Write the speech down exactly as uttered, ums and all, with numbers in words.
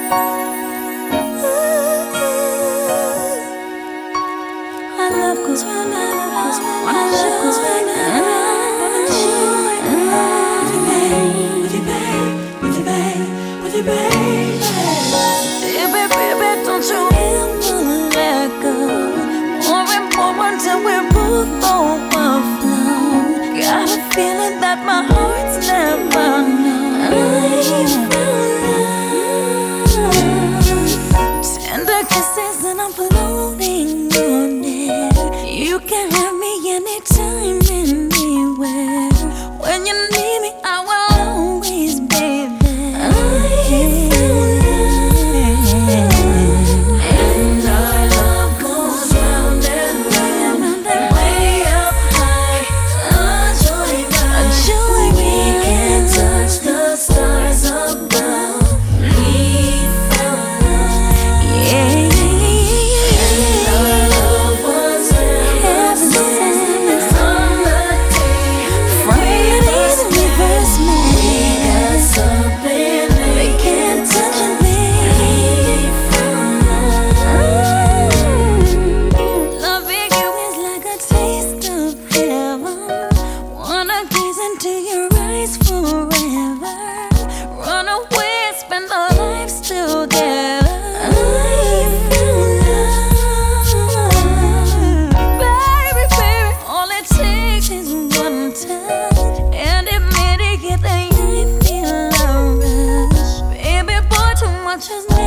Our love goes round and round. Our love goes round and round. With you, babe, with you, babe, with you, babe, with you, babe. Baby, baby, don't you ever let go. More and more until we're both overflow. Got a feeling that my heart's never known. Tender kisses and I'm floating on air. You can have me anytime, anywhere. When you need me, I will always be there. And our love goes round and round, way up high, a joy ride. We can touch the stars above. We found love, yeah. And our love was heaven sent on the day Friday the universe met. We got something they can't touch a thing. We found love. Loving you is like a taste of heaven. Wanna gaze into your eyes forever. Run away and spend our lives together. I found love. Baby, baby, all it takes is one touch, and immediately I feel a rush. Baby boy, too much is